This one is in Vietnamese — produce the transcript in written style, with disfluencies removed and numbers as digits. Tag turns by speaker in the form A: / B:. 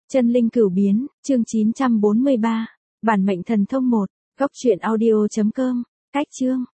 A: Chân linh cửu biến, chương 943. Bản mệnh thần thông 1. Góc truyện audio.com. Cách chương.